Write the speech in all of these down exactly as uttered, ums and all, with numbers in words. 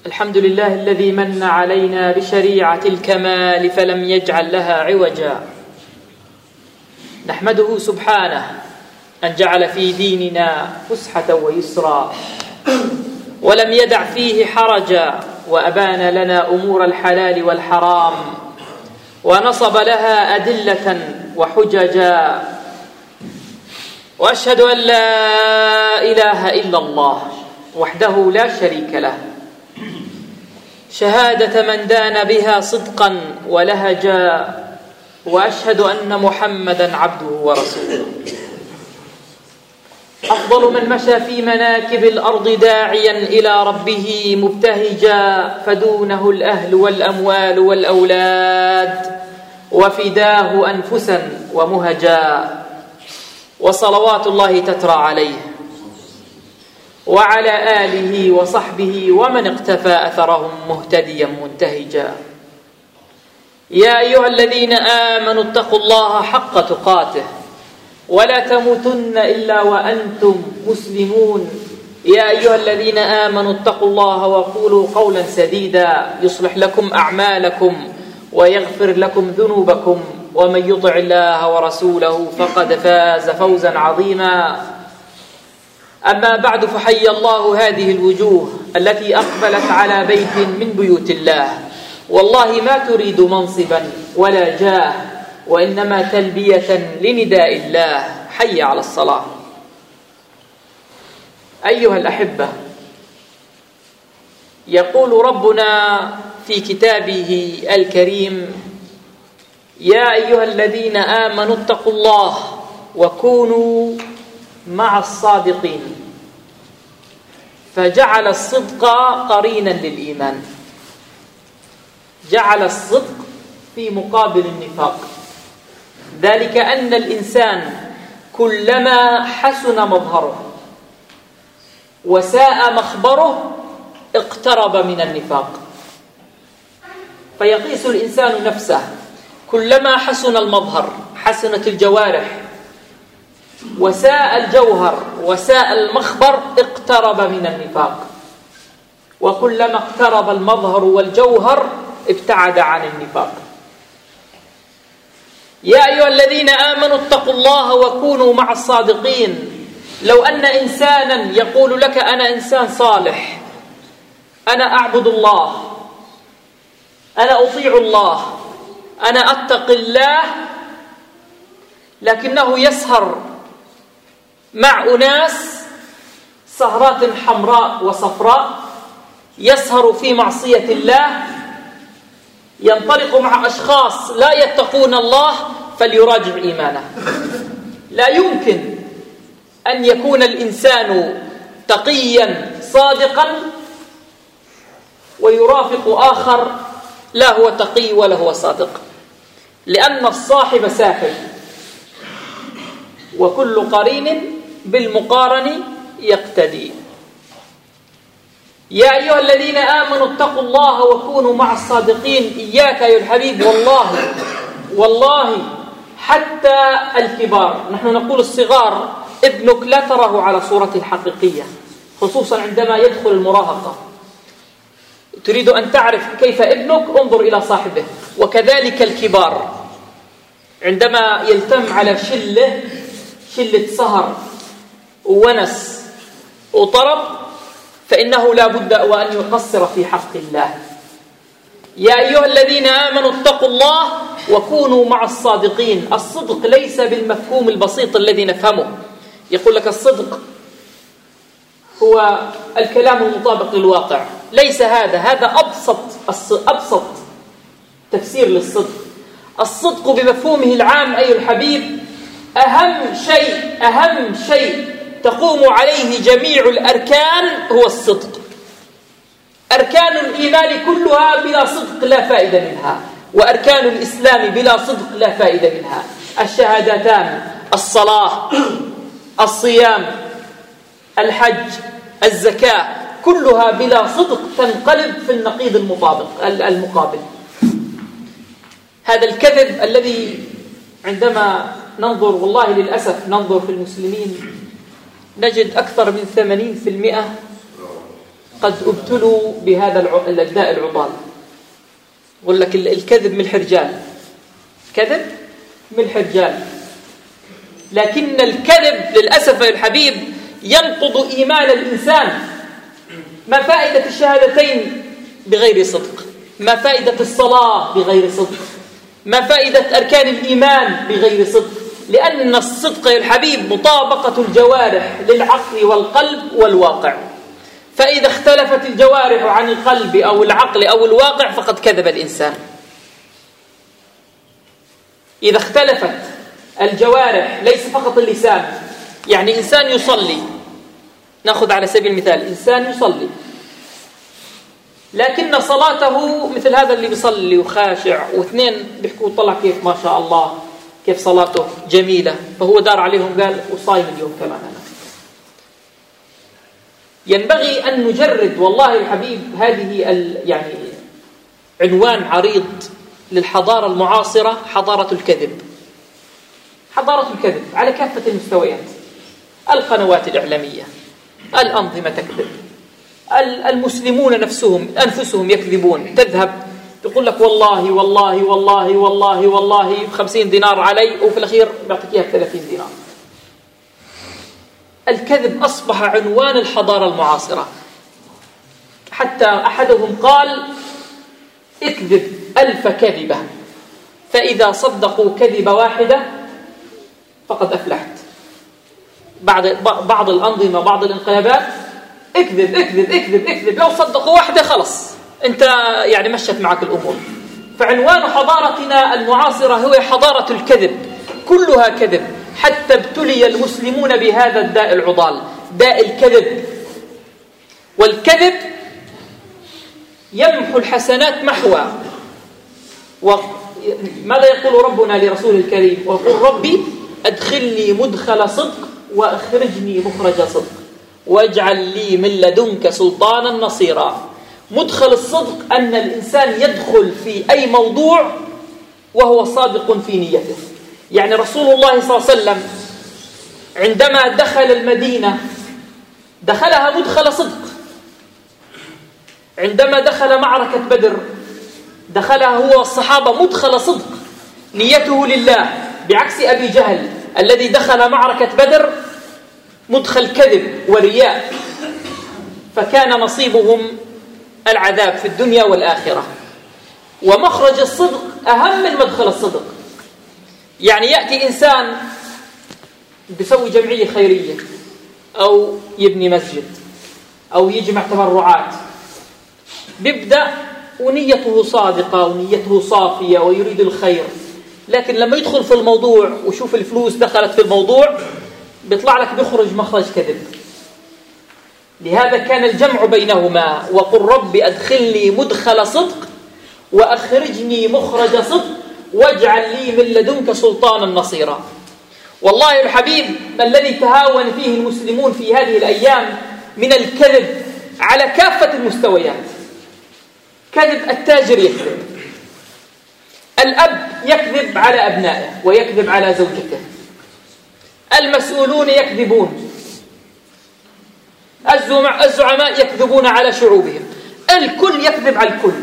الحمد لله الذي من علينا بشريعة الكمال فلم يجعل لها عوجا. نحمده سبحانه أن جعل في ديننا فسحة ويسرا ولم يدع فيه حرجا، وأبان لنا أمور الحلال والحرام ونصب لها أدلة وحججا. وأشهد أن لا إله إلا الله وحده لا شريك له، شهادة من دان بها صدقا ولهجا. وأشهد أن محمدا عبده ورسوله، أفضل من مشى في مناكب الأرض داعيا إلى ربه مبتهجا، فدونه الأهل والأموال والأولاد وفداه أنفسا ومهجا. وصلوات الله تترى عليه وعلى آله وصحبه ومن اقتفى أثرهم مهتديا منتهجا. يا أيها الذين آمنوا اتقوا الله حق تقاته ولا تموتن إلا وأنتم مسلمون. يا أيها الذين آمنوا اتقوا الله وقولوا قولا سديدا يصلح لكم أعمالكم ويغفر لكم ذنوبكم، ومن يطع الله ورسوله فقد فاز فوزا عظيما. أما بعد، فحي الله هذه الوجوه التي أقبلت على بيت من بيوت الله، والله ما تريد منصبا ولا جاه، وإنما تلبية لنداء الله حي على الصلاة. أيها الأحبة، يقول ربنا في كتابه الكريم: يا أيها الذين آمنوا اتقوا الله وكونوا مع الصادقين. فجعل الصدق قرينا للإيمان، جعل الصدق في مقابل النفاق، ذلك أن الإنسان كلما حسن مظهره وساء مخبره اقترب من النفاق. فيقيس الإنسان نفسه، كلما حسن المظهر حسنت الجوارح وساء الجوهر وساء المخبر اقترب من النفاق، وكلما اقترب المظهر والجوهر ابتعد عن النفاق. يا أيها الذين آمنوا اتقوا الله وكونوا مع الصادقين. لو أن إنسانا يقول لك أنا إنسان صالح، أنا أعبد الله، أنا أطيع الله، أنا أتقي الله، لكنه يسهر مع أناس سهرات حمراء وصفراء، يسهر في معصية الله، ينطلق مع أشخاص لا يتقون الله، فليراجع إيمانه. لا يمكن أن يكون الإنسان تقيا صادقا ويرافق آخر لا هو تقي ولا هو صادق، لأن الصاحب ساحب، وكل قرين بالمقارن يقتدي. يا أيها الذين آمنوا اتقوا الله وكونوا مع الصادقين. إياك يا الحبيب، والله والله حتى الكبار، نحن نقول الصغار، ابنك لا تراه على صورته الحقيقية، خصوصا عندما يدخل المراهقة. تريد أن تعرف كيف ابنك، انظر إلى صاحبه. وكذلك الكبار عندما يلتم على شلة شلة سهر وونس وطرب، فإنه لا بد وأن يقصر في حق الله. يا أيها الذين آمنوا اتقوا الله وكونوا مع الصادقين. الصدق ليس بالمفهوم البسيط الذي نفهمه. يقول لك الصدق هو الكلام المطابق للواقع، ليس هذا، هذا أبسط أبسط تفسير للصدق. الصدق بمفهومه العام أيها الحبيب أهم شيء أهم شيء تقوم عليه جميع الأركان هو الصدق. أركان الإيمان كلها بلا صدق لا فائدة منها، وأركان الإسلام بلا صدق لا فائدة منها. الشهادتان، الصلاة، الصيام، الحج، الزكاة، كلها بلا صدق تنقلب في النقيض المطابق المقابل. هذا الكذب الذي عندما ننظر، والله للأسف ننظر في المسلمين، نجد أكثر من ثمانين بالمئة قد ابتلوا بهذا الداء العضال. يقول لك الكذب من الحرجال، كذب من الحرجال. لكن الكذب للأسف يا الحبيب ينقض إيمان الإنسان. ما فائدة الشهادتين بغير صدق؟ ما فائدة الصلاة بغير صدق؟ ما فائدة أركان الإيمان بغير صدق؟ لأن الصدق يا الحبيب مطابقة الجوارح للعقل والقلب والواقع. فإذا اختلفت الجوارح عن القلب أو العقل أو الواقع فقد كذب الإنسان. إذا اختلفت الجوارح ليس فقط اللسان، يعني إنسان يصلي، نأخذ على سبيل المثال إنسان يصلي لكن صلاته مثل هذا اللي بيصلي وخاشع، واثنين بيحكوا طلع كيف ما شاء الله كيف صلاته جميلة، فهو دار عليهم قال وصايم اليوم كمان أنا. ينبغي أن نجرد والله الحبيب هذه يعني عنوان عريض للحضارة المعاصرة، حضارة الكذب. حضارة الكذب على كافة المستويات، القنوات الإعلامية، الأنظمة تكذب، المسلمون نفسهم أنفسهم يكذبون. تذهب تقول لك والله والله والله والله والله خمسين دينار علي، وفي الأخير بعطيك إياها ثلاثين دينار. الكذب أصبح عنوان الحضارة المعاصرة. حتى أحدهم قال اكذب ألف كذبة فإذا صدقوا كذبة واحدة فقد أفلحت. بعد بعض الأنظمة بعض الانقلابات اكذب اكذب اكذب اكذب، لو صدقوا واحدة خلص انت يعني مشت معك الأمور. فعنوان حضارتنا المعاصرة هو حضارة الكذب، كلها كذب، حتى ابتلي المسلمون بهذا الداء العضال، داء الكذب. والكذب يمحو الحسنات محوا. وماذا يقول ربنا لرسوله الكريم؟ وقل ربي أدخلني مدخل صدق وأخرجني مخرج صدق واجعل لي من لدنك سلطانا نصيرا. مدخل الصدق أن الإنسان يدخل في أي موضوع وهو صادق في نيته. يعني رسول الله صلى الله عليه وسلم عندما دخل المدينة دخلها مدخل صدق. عندما دخل معركة بدر دخلها هو والصحابة مدخل صدق، نيته لله، بعكس أبي جهل الذي دخل معركة بدر مدخل كذب ورياء، فكان نصيبهم العذاب في الدنيا والآخرة. ومخرج الصدق أهم من مدخل الصدق. يعني يأتي إنسان بيسوي جمعية خيرية أو يبني مسجد أو يجمع تبرعات، بيبدأ ونيته صادقة ونيته صافية ويريد الخير، لكن لما يدخل في الموضوع وشوف الفلوس دخلت في الموضوع بيطلع لك بيخرج مخرج كذب. لهذا كان الجمع بينهما، وقل رب أدخلني مدخل صدق وأخرجني مخرج صدق واجعل لي من لدنك سلطانا نصيرا. والله الحبيب ما الذي تهاون فيه المسلمون في هذه الأيام من الكذب على كافة المستويات. كذب التاجر يكذب، الأب يكذب على أبنائه ويكذب على زوجته، المسؤولون يكذبون، الزعماء يكذبون على شعوبهم، الكل يكذب على الكل.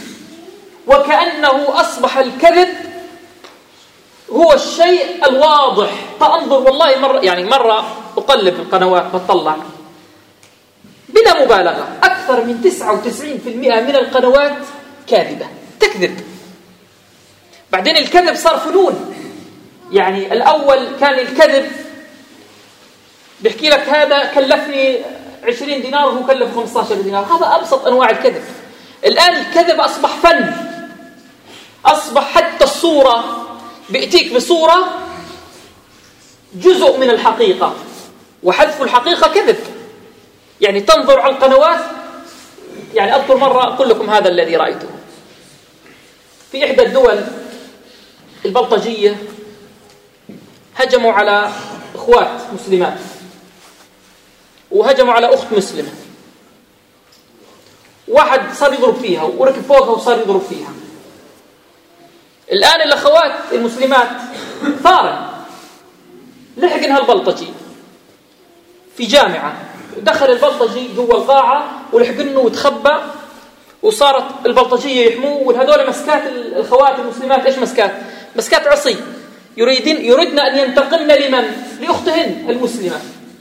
وكأنه أصبح الكذب هو الشيء الواضح. فأنظر والله مرة يعني مرة أقلب القنوات بطلع بلا مبالغة أكثر من تسعة وتسعين بالمئة من القنوات كاذبة تكذب. بعدين الكذب صار فنون. يعني الأول كان الكذب بيحكي لك هذا كلفني عشرين دينار وهو كلف خمسة عشر دينار، هذا أبسط أنواع الكذب. الآن الكذب أصبح فن، أصبح حتى الصورة بيأتيك بصورة جزء من الحقيقة، وحذف الحقيقة كذب. يعني تنظر على القنوات، يعني أذكر مرة أقول لكم هذا الذي رأيته في إحدى الدول البلطجية، هجموا على إخوات مسلمات وهجموا على أخت مسلمة، واحد صار يضرب فيها وركب فوقها وصار يضرب فيها. الآن الأخوات المسلمات ثارا لحقنها البلطجي في جامعة، دخل البلطجي جوا القاعة ولحقنه وتخبى، وصارت البلطجية يحموه، والهذول مسكات الخوات المسلمات إيش مسكات؟ مسكات عصي، يريدين يردن أن ينتقمن لمن؟ لأختهن المسلمة.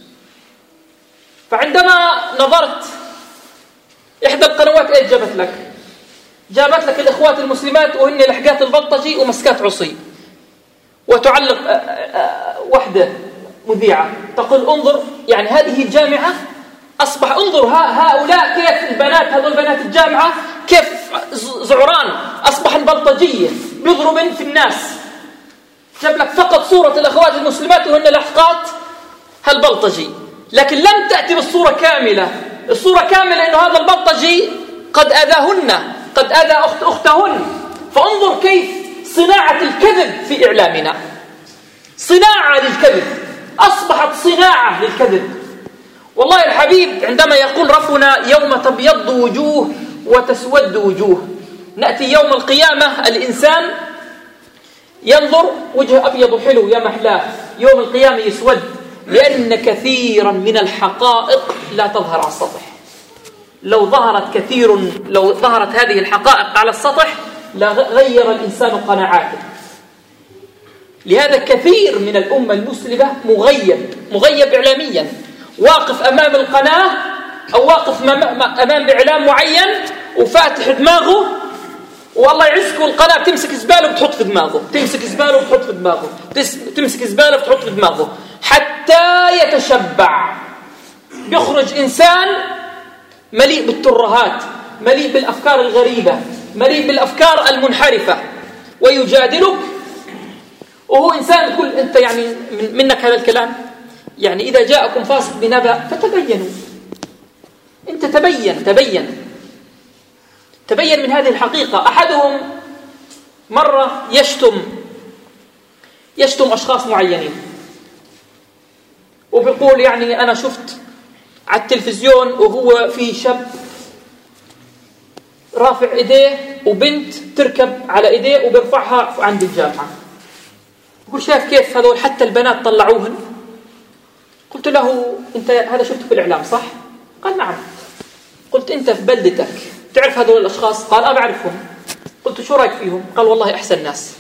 فعندما نظرت إحدى القنوات إيش جابت لك؟ جابت لك الإخوات المسلمات وهن لحقات البلطجي ومسكات عصي، وتعلق وحدة مذيعة تقول انظر، يعني هذه الجامعة أصبح انظر هؤلاء كيف البنات، هذول بنات الجامعة كيف زعران، أصبح البلطجية بيضربن في الناس. جاب لك فقط صورة الأخوات المسلمات وهن لحقات هالبلطجي، لكن لم تأتي بالصورة كاملة. الصورة كاملة إنه هذا البلطجي قد أذاهن، قد أذى أخت أختهن. فانظر كيف صناعة الكذب في إعلامنا، صناعة للكذب، أصبحت صناعة للكذب. والله الحبيب عندما يقول ربنا يوم تبيض وجوه وتسود وجوه، نأتي يوم القيامة الإنسان ينظر وجه أبيض حلو يا محلاه، يوم القيامة يسود، لأن كثيرا من الحقائق لا تظهر على السطح. لو ظهرت كثير لو ظهرت هذه الحقائق على السطح لغير الإنسان قناعاته. لهذا كثير من الأمة المسلمة مغيب مغيب إعلاميا، واقف أمام القناة أو واقف أمام إعلام معين وفاتح دماغه، والله يعزكوا القناة تمسك زبالة وتحط في دماغه، تمسك زبالة وتحط في دماغه، تمسك زبالة وتحط في دماغه حتى يتشبع. يخرج إنسان مليء بالترهات، مليء بالأفكار الغريبة، مليء بالأفكار المنحرفة، ويجادلك وهو إنسان تقول أنت يعني منك هذا الكلام. يعني إذا جاءكم فاسق بنبأ فتبينوا، أنت تبين تبين تبين من هذه الحقيقة. أحدهم مرة يشتم يشتم أشخاص معينين، وبيقول يعني أنا شفت على التلفزيون وهو في شاب رافع إيديه وبنت تركب على إيديه وبيرفعها عند الجامعة. يقول شايف كيف هذول حتى البنات طلعوهن؟ قلت له أنت هذا شفته في الإعلام صح؟ قال نعم. قلت أنت في بلدتك تعرف هذول الأشخاص؟ قال أنا أعرفهم. قلت شو رأيك فيهم؟ قال والله أحسن ناس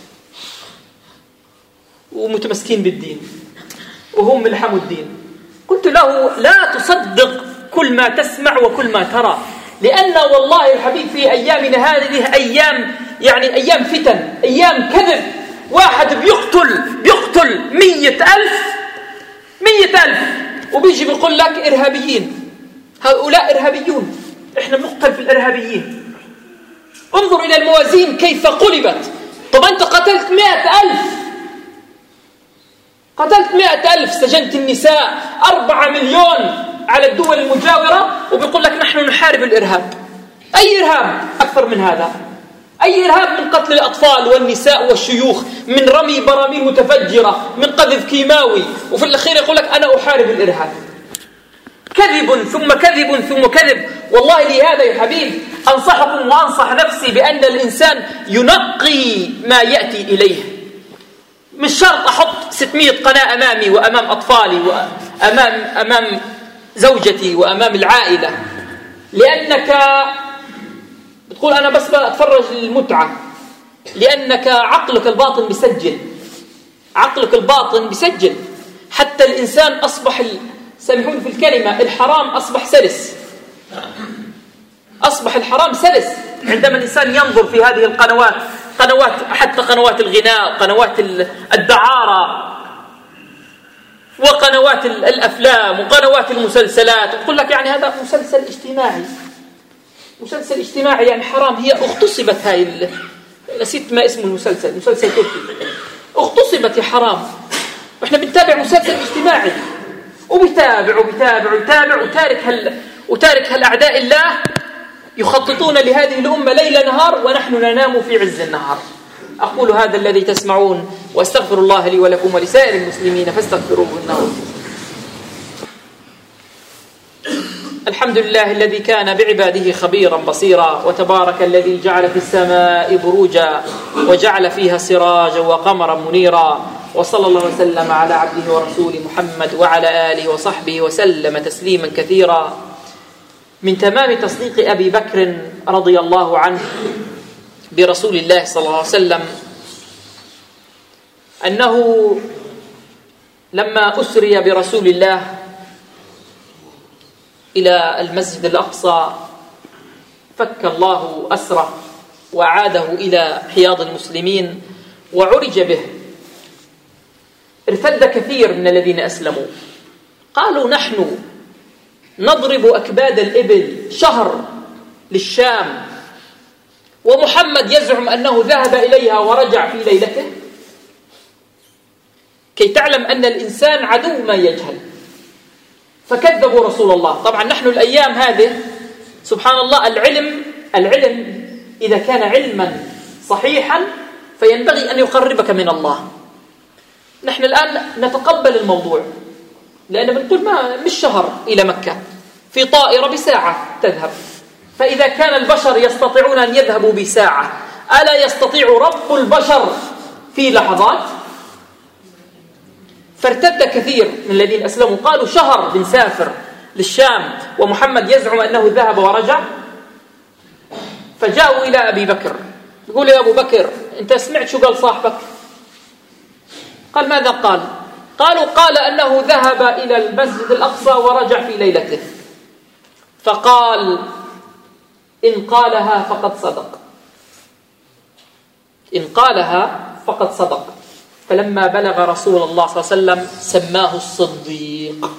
ومتمسكين بالدين وهم ملحموا الدين. قلت له لا تصدق كل ما تسمع وكل ما ترى، لأن والله الحبيب في أيامنا هذه أيام يعني أيام فتن، أيام كذب. واحد بيقتل بيقتل مية ألف مية ألف وبيجي بيقول لك إرهابيين، هؤلاء إرهابيون، إحنا بنقتل في الإرهابيين. انظر إلى الموازين كيف قلبت. طب أنت قتلت مئة ألف قتلت مئة ألف سجنت النساء، أربعة مليون على الدول المجاورة، وبيقول لك نحن نحارب الإرهاب. أي إرهاب أكثر من هذا؟ أي إرهاب من قتل الأطفال والنساء والشيوخ، من رمي براميل متفجرة، من قذف كيماوي، وفي الأخير يقول لك أنا أحارب الإرهاب. كذب ثم كذب ثم كذب. والله لهذا يا حبيب أنصحكم وأنصح نفسي بأن الإنسان ينقي ما يأتي إليه. مش شرط أحط ستمائة قناة أمامي وأمام أطفالي وأمام أمام زوجتي وأمام العائلة، لأنك بتقول أنا بس أتفرج للمتعة، لأنك عقلك الباطن بيسجل، عقلك الباطن بيسجل. حتى الإنسان أصبح سامحوني في الكلمة، الحرام أصبح سلس، أصبح الحرام سلس عندما الإنسان ينظر في هذه القنوات، قنوات حتى قنوات الغناء، قنوات الدعارة، وقنوات الأفلام وقنوات المسلسلات. يقول لك يعني هذا مسلسل اجتماعي، مسلسل اجتماعي يعني حرام. هي اغتصبت هاي ال... نسيت ما اسم المسلسل، مسلسل تركي، اغتصبت يا حرام. واحنا بنتابع مسلسل اجتماعي، وبيتابع وبيتابع ويتابع وتارك هال... وتارك هالأعداء الله يخططون لهذه الأمة ليل نهار، ونحن ننام في عز النهار. أقول هذا الذي تسمعون وأستغفر الله لي ولكم ولسائر المسلمين فاستغفروه إنه. الحمد لله الذي كان بعباده خبيرا بصيرا، وتبارك الذي جعل في السماء بروجا وجعل فيها سراجا وقمرا منيرا، وصلى الله وسلم على عبده ورسوله محمد وعلى آله وصحبه وسلم تسليما كثيرا. من تمام تصديق أبي بكر رضي الله عنه برسول الله صلى الله عليه وسلم أنه لما أسري برسول الله إلى المسجد الأقصى فك الله أسره وعاده إلى حياض المسلمين وعرج به. ارتد كثير من الذين أسلموا، قالوا نحن نضرب أكباد الإبل شهر للشام ومحمد يزعم أنه ذهب إليها ورجع في ليلته. كي تعلم أن الإنسان عدو ما يجهل، فكذبوا رسول الله. طبعا نحن الأيام هذه سبحان الله العلم العلم إذا كان علما صحيحا فينبغي أن يقربك من الله. نحن الآن نتقبل الموضوع لأن بنقول ما مش شهر إلى مكة، في طائرة بساعة تذهب، فإذا كان البشر يستطيعون أن يذهبوا بساعة ألا يستطيع رب البشر في لحظات؟ فارتد كثير من الذين أسلموا قالوا شهر بنسافر للشام ومحمد يزعم أنه ذهب ورجع. فجاءوا إلى أبي بكر يقول يا أبو بكر أنت سمعت شو قال صاحبك؟ قال ماذا قال؟ قالوا قال أنه ذهب إلى المسجد الأقصى ورجع في ليلته. فقال إن قالها فقد صدق، إن قالها فقد صدق. فلما بلغ رسول الله صلى الله عليه وسلم سماه الصديق،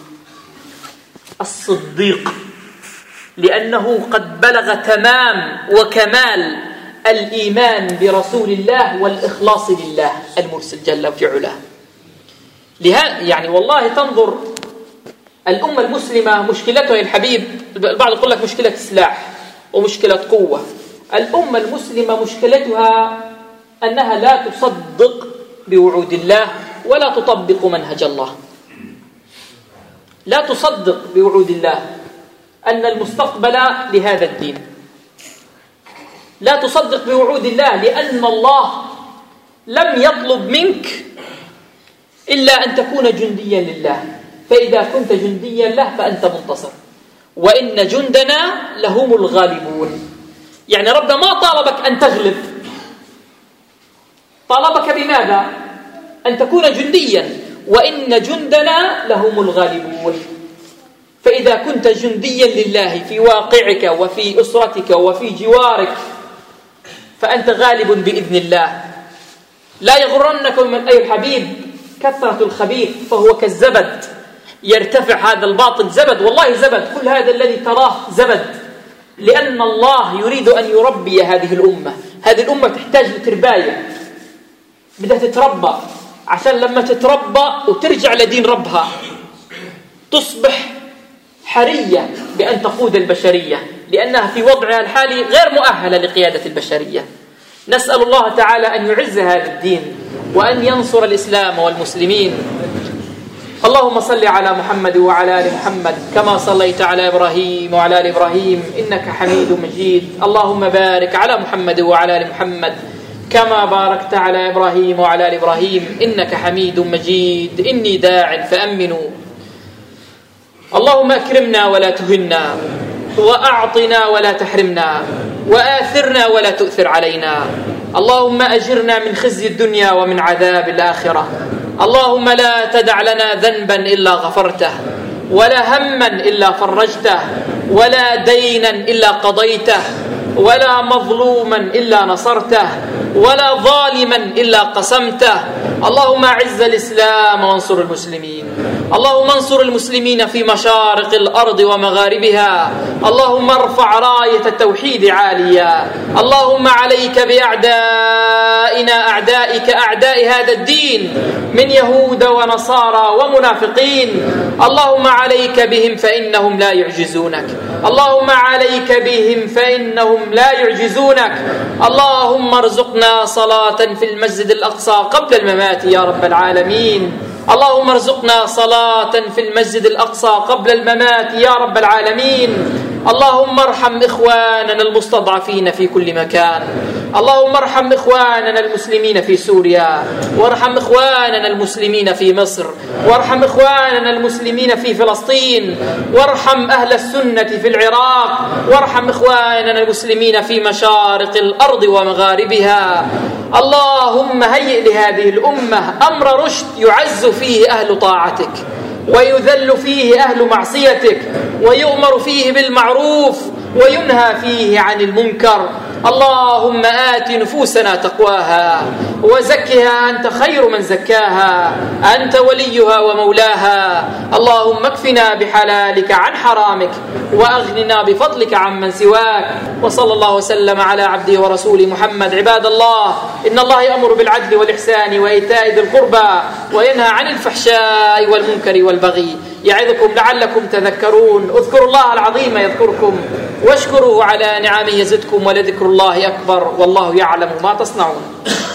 الصديق لأنه قد بلغ تمام وكمال الإيمان برسول الله والإخلاص لله المرسل جل في علاه. لهذا يعني والله تنظر الأمة المسلمة مشكلتها يا الحبيب، البعض يقول لك مشكلة سلاح ومشكلة قوة. الأمة المسلمة مشكلتها أنها لا تصدق بوعود الله ولا تطبق منهج الله. لا تصدق بوعود الله أن المستقبل لهذا الدين، لا تصدق بوعود الله لأن الله لم يطلب منك إلا أن تكون جنديا لله، فإذا كنت جنديا له فأنت منتصر، وإن جندنا لهم الغالبون. يعني ربنا ما طالبك أن تغلب، طالبك بماذا؟ أن تكون جنديا، وإن جندنا لهم الغالبون. فإذا كنت جنديا لله في واقعك وفي أسرتك وفي جوارك فأنت غالب بإذن الله. لا يغرنكم من أي الحبيب كثرة الخبيث فهو كالزبد يرتفع. هذا الباطل زبد، والله زبد، كل هذا الذي تراه زبد، لأن الله يريد أن يربي هذه الأمة. هذه الأمة تحتاج لترباية، بدها تتربى، عشان لما تتربى وترجع لدين ربها تصبح حرية بأن تقود البشرية، لأنها في وضعها الحالي غير مؤهلة لقيادة البشرية. نسأل الله تعالى أن يعز هذا الدين وأن ينصر الإسلام والمسلمين. اللهم صل على محمد وعلى آل محمد كما صليت على إبراهيم وعلى آل إبراهيم إنك حميد مجيد. اللهم بارك على محمد وعلى آل محمد كما باركت على إبراهيم وعلى آل إبراهيم إنك حميد مجيد. إني داع فأمنوا. اللهم أكرمنا ولا تهنا، وأعطنا ولا تحرمنا، وآثرنا ولا تؤثر علينا. اللهم أجرنا من خزي الدنيا ومن عذاب الآخرة. اللهم لا تدع لنا ذنبا إلا غفرته، ولا هما إلا فرجته، ولا دينا إلا قضيته، ولا مظلوما إلا نصرته، ولا ظالما إلا قسمته. اللهم أعز الإسلام وانصر المسلمين. اللهم انصر المسلمين في مشارق الأرض ومغاربها. اللهم ارفع راية التوحيد عاليا. اللهم عليك بأعدائنا أعدائك أعداء هذا الدين من يهود ونصارى ومنافقين. اللهم عليك بهم فإنهم لا يعجزونك. اللهم عليك بهم فإنهم لا يعجزونك. اللهم ارزقنا صلاة في المسجد الأقصى قبل الممات يا رب العالمين. اللهم ارزقنا صلاة في المسجد الأقصى قبل الممات يا رب العالمين. اللهم ارحم إخواننا المستضعفين في كل مكان. اللهم ارحم إخواننا المسلمين في سوريا، وارحم إخواننا المسلمين في مصر، وارحم إخواننا المسلمين في فلسطين، وارحم أهل السنة في العراق، وارحم إخواننا المسلمين في مشارق الأرض ومغاربها. اللهم هيئ لهذه الأمة أمر رشد يعز فيه أهل طاعتك، ويذل فيه أهل معصيتك، ويؤمر فيه بالمعروف وينهى فيه عن المنكر. اللهم آت نفوسنا تقواها وزكها أنت خير من زكاها، أنت وليها ومولاها. اللهم اكفنا بحلالك عن حرامك، وأغننا بفضلك عمن سواك. وصلى الله وسلم على عبده ورسوله محمد. عباد الله، إن الله يأمر بالعدل والإحسان وإيتاء ذي القربى وينهى عن الفحشاء والمنكر والبغي، يعظكم لعلكم تذكرون. اذكروا الله العظيم يذكركم، واشكروه على نعمه يزدكم، ولذكر الله أكبر، والله يعلم ما تصنعون.